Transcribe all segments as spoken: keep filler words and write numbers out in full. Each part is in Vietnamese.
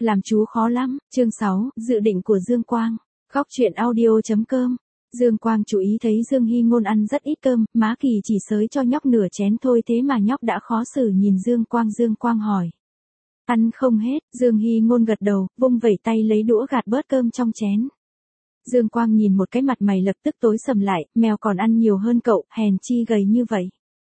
Làm chú khó lắm, chương sáu, dự định của Dương Quang. Góc truyện audio chấm com. Dương Quang chú ý thấy Dương Hy Ngôn ăn rất ít cơm, má Kỳ chỉ xới cho nhóc nửa chén thôi, thế mà nhóc đã khó xử nhìn Dương Quang. Dương Quang hỏi. Ăn không hết, Dương Hy Ngôn gật đầu, vung vẩy tay lấy đũa gạt bớt cơm trong chén. Dương Quang nhìn một cái mặt mày lập tức tối sầm lại, mèo còn ăn nhiều hơn cậu, hèn chi gầy như vậy.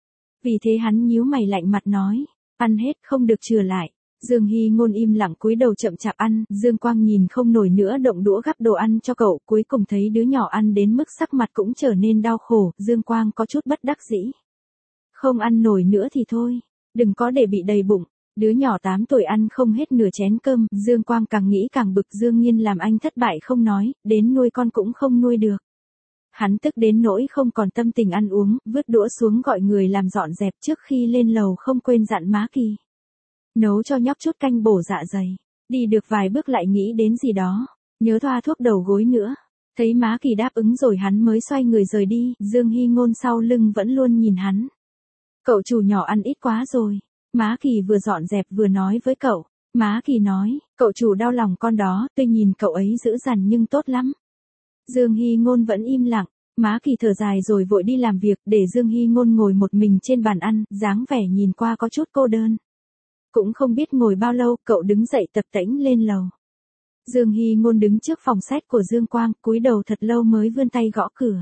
Vì thế hắn nhíu mày lạnh mặt nói, ăn hết không được chừa lại. Dương Hy Ngôn im lặng cúi đầu chậm chạp ăn, Dương Quang nhìn không nổi nữa động đũa gắp đồ ăn cho cậu, cuối cùng thấy đứa nhỏ ăn đến mức sắc mặt cũng trở nên đau khổ, Dương Quang có chút bất đắc dĩ. Không ăn nổi nữa thì thôi, đừng có để bị đầy bụng. Đứa nhỏ tám tuổi ăn không hết nửa chén cơm, Dương Quang càng nghĩ càng bực. Dương Nhiên làm anh thất bại không nói, đến nuôi con cũng không nuôi được. Hắn tức đến nỗi không còn tâm tình ăn uống, vứt đũa xuống gọi người làm dọn dẹp, trước khi lên lầu không quên dặn má Kỳ. Nấu cho nhóc chút canh bổ dạ dày. Đi được vài bước lại nghĩ đến gì đó, nhớ thoa thuốc đầu gối nữa. Thấy má Kỳ đáp ứng rồi hắn mới xoay người rời đi, Dương Hy Ngôn sau lưng vẫn luôn nhìn hắn. Cậu chủ nhỏ ăn ít quá rồi. Má Kỳ vừa dọn dẹp vừa nói với cậu. Má Kỳ nói, cậu chủ đau lòng con đó, tôi nhìn cậu ấy dữ dằn nhưng tốt lắm. Dương Hy Ngôn vẫn im lặng. Má Kỳ thở dài rồi vội đi làm việc, để Dương Hy Ngôn ngồi một mình trên bàn ăn, dáng vẻ nhìn qua có chút cô đơn. Cũng không biết ngồi bao lâu, cậu đứng dậy tập tễnh lên lầu. Dương Hy Ngôn đứng trước phòng sách của Dương Quang, cúi đầu thật lâu mới vươn tay gõ cửa.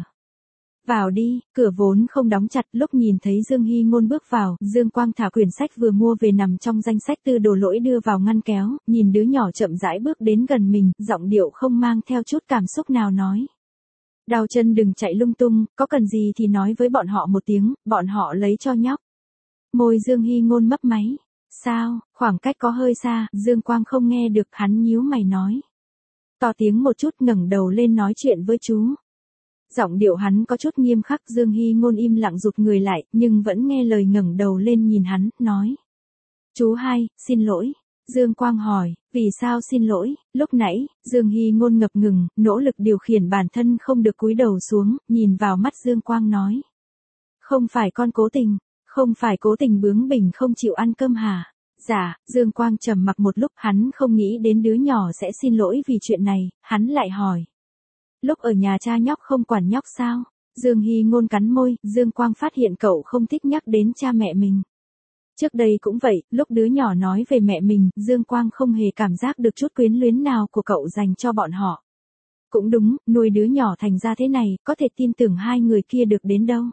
Vào đi, cửa vốn không đóng chặt, lúc nhìn thấy Dương Hy Ngôn bước vào, Dương Quang thả quyển sách vừa mua về nằm trong danh sách từ đổ lỗi đưa vào ngăn kéo, nhìn đứa nhỏ chậm rãi bước đến gần mình, giọng điệu không mang theo chút cảm xúc nào nói. Đau chân đừng chạy lung tung, có cần gì thì nói với bọn họ một tiếng, bọn họ lấy cho nhóc. Môi Dương Hy Ngôn mấp máy. Sao, khoảng cách có hơi xa, Dương Quang không nghe được, hắn nhíu mày nói. To tiếng một chút, ngẩng đầu lên nói chuyện với chú. Giọng điệu hắn có chút nghiêm khắc. Dương Hy Ngôn im lặng rụt người lại, nhưng vẫn nghe lời ngẩng đầu lên nhìn hắn, nói. Chú hai, xin lỗi. Dương Quang hỏi, vì sao xin lỗi? Lúc nãy, Dương Hy Ngôn ngập ngừng, nỗ lực điều khiển bản thân không được cúi đầu xuống, nhìn vào mắt Dương Quang nói. Không phải con cố tình, không phải cố tình bướng bỉnh không chịu ăn cơm hả? Dạ, Dương Quang trầm mặc một lúc, hắn không nghĩ đến đứa nhỏ sẽ xin lỗi vì chuyện này, hắn lại hỏi. Lúc ở nhà cha nhóc không quản nhóc sao? Dương Hy Ngôn cắn môi, Dương Quang phát hiện cậu không thích nhắc đến cha mẹ mình. Trước đây cũng vậy, lúc đứa nhỏ nói về mẹ mình, Dương Quang không hề cảm giác được chút quyến luyến nào của cậu dành cho bọn họ. Cũng đúng, nuôi đứa nhỏ thành ra thế này, có thể tin tưởng hai người kia được đến đâu.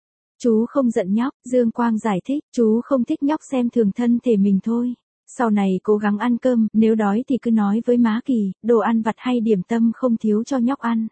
Chú không giận nhóc, Dương Quang giải thích, chú không thích nhóc xem thường thân thể mình thôi. Sau này cố gắng ăn cơm, nếu đói thì cứ nói với má Kỳ, đồ ăn vặt hay điểm tâm không thiếu cho nhóc ăn.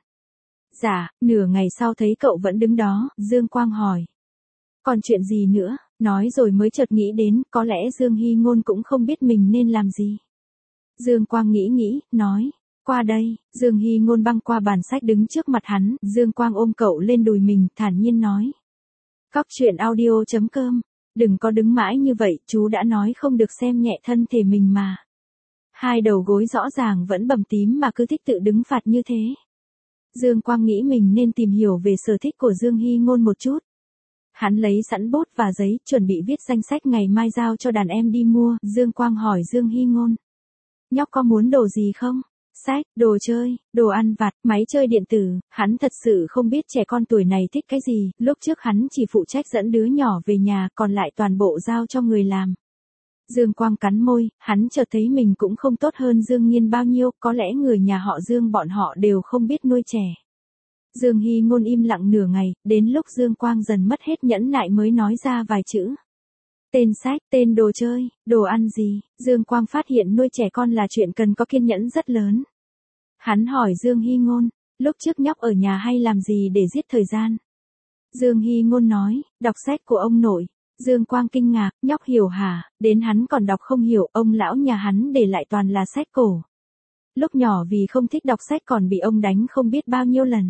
Dạ, nửa ngày sau thấy cậu vẫn đứng đó, Dương Quang hỏi. Còn chuyện gì nữa, nói rồi mới chợt nghĩ đến, có lẽ Dương Hy Ngôn cũng không biết mình nên làm gì. Dương Quang nghĩ nghĩ, nói, qua đây. Dương Hy Ngôn băng qua bàn sách đứng trước mặt hắn, Dương Quang ôm cậu lên đùi mình, thản nhiên nói. Góc truyện audio chấm com. Đừng có đứng mãi như vậy, chú đã nói không được xem nhẹ thân thể mình mà. Hai đầu gối rõ ràng vẫn bầm tím mà cứ thích tự đứng phạt như thế. Dương Quang nghĩ mình nên tìm hiểu về sở thích của Dương Hy Ngôn một chút. Hắn lấy sẵn bút và giấy, chuẩn bị viết danh sách ngày mai giao cho đàn em đi mua. Dương Quang hỏi Dương Hy Ngôn. Nhóc có muốn đồ gì không? Sách, đồ chơi, đồ ăn vặt, máy chơi điện tử, hắn thật sự không biết trẻ con tuổi này thích cái gì, lúc trước hắn chỉ phụ trách dẫn đứa nhỏ về nhà, còn lại toàn bộ giao cho người làm. Dương Quang cắn môi, hắn chợt thấy mình cũng không tốt hơn Dương Nhiên bao nhiêu, có lẽ người nhà họ Dương bọn họ đều không biết nuôi trẻ. Dương Hy Ngôn im lặng nửa ngày, đến lúc Dương Quang dần mất hết nhẫn nại mới nói ra vài chữ. Tên sách, tên đồ chơi, đồ ăn gì? Dương Quang phát hiện nuôi trẻ con là chuyện cần có kiên nhẫn rất lớn. Hắn hỏi Dương Hy Ngôn, lúc trước nhóc ở nhà hay làm gì để giết thời gian? Dương Hy Ngôn nói, đọc sách của ông nội. Dương Quang kinh ngạc, nhóc hiểu hả? Đến hắn còn đọc không hiểu, ông lão nhà hắn để lại toàn là sách cổ. Lúc nhỏ vì không thích đọc sách còn bị ông đánh không biết bao nhiêu lần.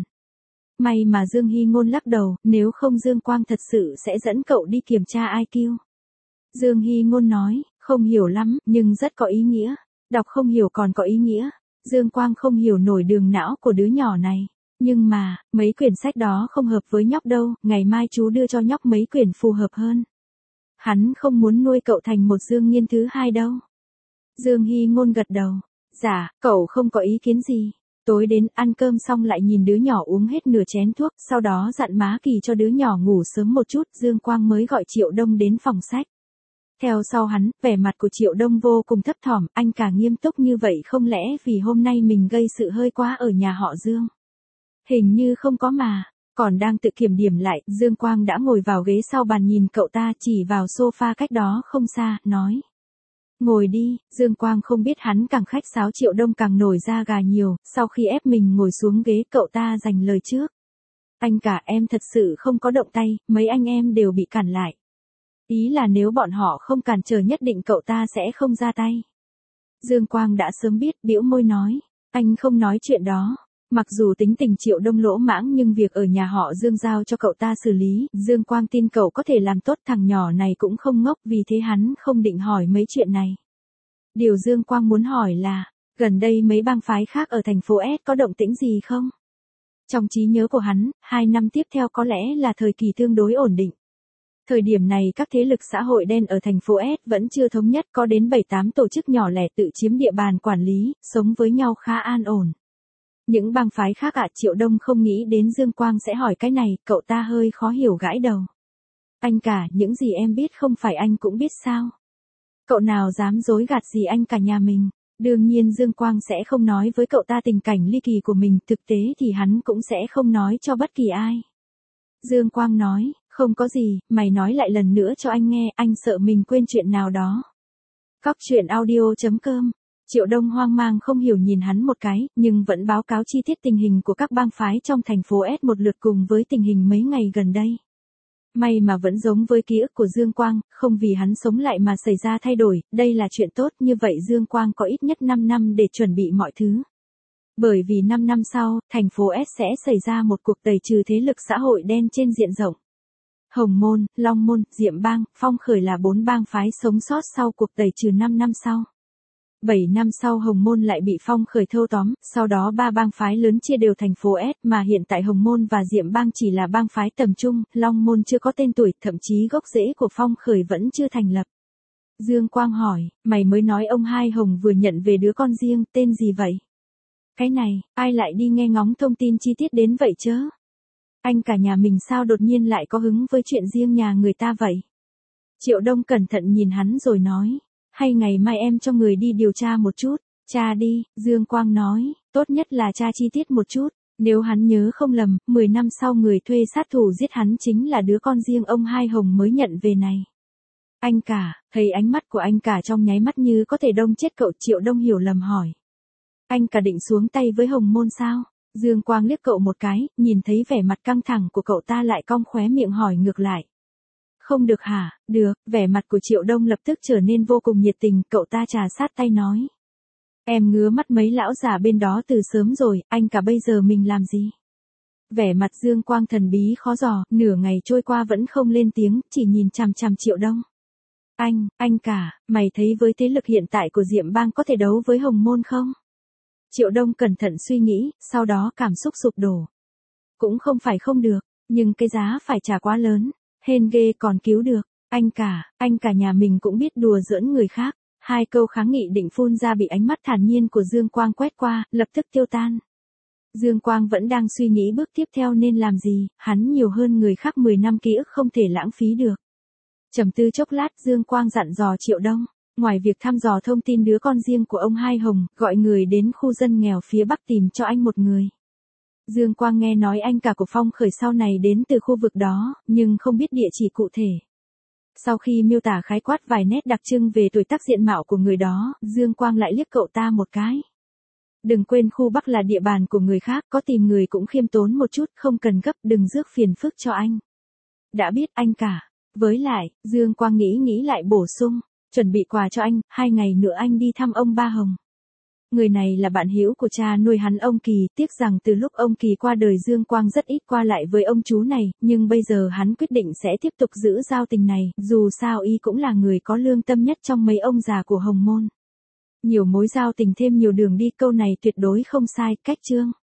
May mà Dương Hy Ngôn lắc đầu, nếu không Dương Quang thật sự sẽ dẫn cậu đi kiểm tra i kiu. Dương Hy Ngôn nói, không hiểu lắm, nhưng rất có ý nghĩa. Đọc không hiểu còn có ý nghĩa. Dương Quang không hiểu nổi đường não của đứa nhỏ này. Nhưng mà, mấy quyển sách đó không hợp với nhóc đâu, ngày mai chú đưa cho nhóc mấy quyển phù hợp hơn. Hắn không muốn nuôi cậu thành một Dương Nhiên thứ hai đâu. Dương Hy Ngôn gật đầu. Dạ, cậu không có ý kiến gì. Tối đến ăn cơm xong lại nhìn đứa nhỏ uống hết nửa chén thuốc, sau đó dặn má Kỳ cho đứa nhỏ ngủ sớm một chút, Dương Quang mới gọi Triệu Đông đến phòng sách. Theo sau hắn, vẻ mặt của Triệu Đông vô cùng thấp thỏm, anh cả nghiêm túc như vậy không lẽ vì hôm nay mình gây sự hơi quá ở nhà họ Dương? Hình như không có mà. Còn đang tự kiểm điểm lại, Dương Quang đã ngồi vào ghế sau bàn nhìn cậu ta chỉ vào sofa cách đó không xa, nói. Ngồi đi, Dương Quang không biết hắn càng khách sáo Triệu Đông càng nổi da gà nhiều, sau khi ép mình ngồi xuống ghế cậu ta dành lời trước. Anh cả em thật sự không có động tay, mấy anh em đều bị cản lại. Ý là nếu bọn họ không cản trở nhất định cậu ta sẽ không ra tay. Dương Quang đã sớm biết, bĩu môi nói, anh không nói chuyện đó. Mặc dù tính tình Triệu Đông lỗ mãng nhưng việc ở nhà họ Dương giao cho cậu ta xử lý, Dương Quang tin cậu có thể làm tốt, thằng nhỏ này cũng không ngốc, vì thế hắn không định hỏi mấy chuyện này. Điều Dương Quang muốn hỏi là, gần đây mấy bang phái khác ở thành phố S có động tĩnh gì không? Trong trí nhớ của hắn, hai năm tiếp theo có lẽ là thời kỳ tương đối ổn định. Thời điểm này các thế lực xã hội đen ở thành phố S vẫn chưa thống nhất, có đến bảy tám tổ chức nhỏ lẻ tự chiếm địa bàn quản lý, sống với nhau khá an ổn. Những bang phái khác ạ, Triệu Đông không nghĩ đến Dương Quang sẽ hỏi cái này, cậu ta hơi khó hiểu gãi đầu. Anh cả, những gì em biết không phải anh cũng biết sao? Cậu nào dám dối gạt gì anh cả nhà mình? Đương nhiên Dương Quang sẽ không nói với cậu ta tình cảnh ly kỳ của mình, thực tế thì hắn cũng sẽ không nói cho bất kỳ ai. Dương Quang nói, không có gì, mày nói lại lần nữa cho anh nghe, anh sợ mình quên chuyện nào đó. Cóc truyện audio chấm com. Triệu Đông hoang mang không hiểu nhìn hắn một cái, nhưng vẫn báo cáo chi tiết tình hình của các bang phái trong thành phố S một lượt cùng với tình hình mấy ngày gần đây. May mà vẫn giống với ký ức của Dương Quang, không vì hắn sống lại mà xảy ra thay đổi, đây là chuyện tốt, như vậy Dương Quang có ít nhất năm năm để chuẩn bị mọi thứ. Bởi vì năm năm sau, thành phố S sẽ xảy ra một cuộc tẩy trừ thế lực xã hội đen trên diện rộng. Hồng Môn, Long Môn, Diệm Bang, Phong Khởi là bốn bang phái sống sót sau cuộc tẩy trừ năm năm sau. bảy năm sau Hồng Môn lại bị Phong Khởi thâu tóm, sau đó ba bang phái lớn chia đều thành phố S, mà hiện tại Hồng Môn và Diệm Bang chỉ là bang phái tầm trung, Long Môn chưa có tên tuổi, thậm chí gốc rễ của Phong Khởi vẫn chưa thành lập. Dương Quang hỏi, mày mới nói ông Hai Hồng vừa nhận về đứa con riêng, tên gì vậy? Cái này, ai lại đi nghe ngóng thông tin chi tiết đến vậy chớ? Anh cả nhà mình sao đột nhiên lại có hứng với chuyện riêng nhà người ta vậy? Triệu Đông cẩn thận nhìn hắn rồi nói. Hay ngày mai em cho người đi điều tra một chút. Cha đi, Dương Quang nói, tốt nhất là cha chi tiết một chút. Nếu hắn nhớ không lầm, mười năm sau người thuê sát thủ giết hắn chính là đứa con riêng ông Hai Hồng mới nhận về này. Anh cả, thấy ánh mắt của anh cả trong nháy mắt như có thể đông chết cậu. Triệu Đông hiểu lầm hỏi. Anh cả định xuống tay với Hồng Môn sao? Dương Quang liếc cậu một cái, nhìn thấy vẻ mặt căng thẳng của cậu ta lại cong khóe miệng hỏi ngược lại. Không được hả? Được, vẻ mặt của Triệu Đông lập tức trở nên vô cùng nhiệt tình, cậu ta trà sát tay nói. Em ngứa mắt mấy lão già bên đó từ sớm rồi, anh cả bây giờ mình làm gì? Vẻ mặt Dương Quang thần bí khó dò, nửa ngày trôi qua vẫn không lên tiếng, chỉ nhìn chằm chằm Triệu Đông. Anh, anh cả, mày thấy với thế lực hiện tại của Diệm Bang có thể đấu với Hồng Môn không? Triệu Đông cẩn thận suy nghĩ, sau đó cảm xúc sụp đổ. Cũng không phải không được, nhưng cái giá phải trả quá lớn. Hên ghê còn cứu được, anh cả, anh cả nhà mình cũng biết đùa giỡn người khác. Hai câu kháng nghị định phun ra bị ánh mắt thản nhiên của Dương Quang quét qua, lập tức tiêu tan. Dương Quang vẫn đang suy nghĩ bước tiếp theo nên làm gì, hắn nhiều hơn người khác mười năm ký ức không thể lãng phí được. Trầm tư chốc lát Dương Quang dặn dò Triệu Đông, ngoài việc thăm dò thông tin đứa con riêng của ông Hai Hồng, gọi người đến khu dân nghèo phía Bắc tìm cho anh một người. Dương Quang nghe nói anh cả của Phong Khởi sau này đến từ khu vực đó, nhưng không biết địa chỉ cụ thể. Sau khi miêu tả khái quát vài nét đặc trưng về tuổi tác diện mạo của người đó, Dương Quang lại liếc cậu ta một cái. Đừng quên khu Bắc là địa bàn của người khác, có tìm người cũng khiêm tốn một chút, không cần gấp, đừng rước phiền phức cho anh. Đã biết anh cả. Với lại, Dương Quang nghĩ nghĩ lại bổ sung, chuẩn bị quà cho anh, hai ngày nữa anh đi thăm ông Ba Hồng. Người này là bạn hữu của cha nuôi hắn ông Kỳ, tiếc rằng từ lúc ông Kỳ qua đời Dương Quang rất ít qua lại với ông chú này, nhưng bây giờ hắn quyết định sẽ tiếp tục giữ giao tình này, dù sao y cũng là người có lương tâm nhất trong mấy ông già của Hồng Môn. Nhiều mối giao tình thêm nhiều đường đi, câu này tuyệt đối không sai, cách chương.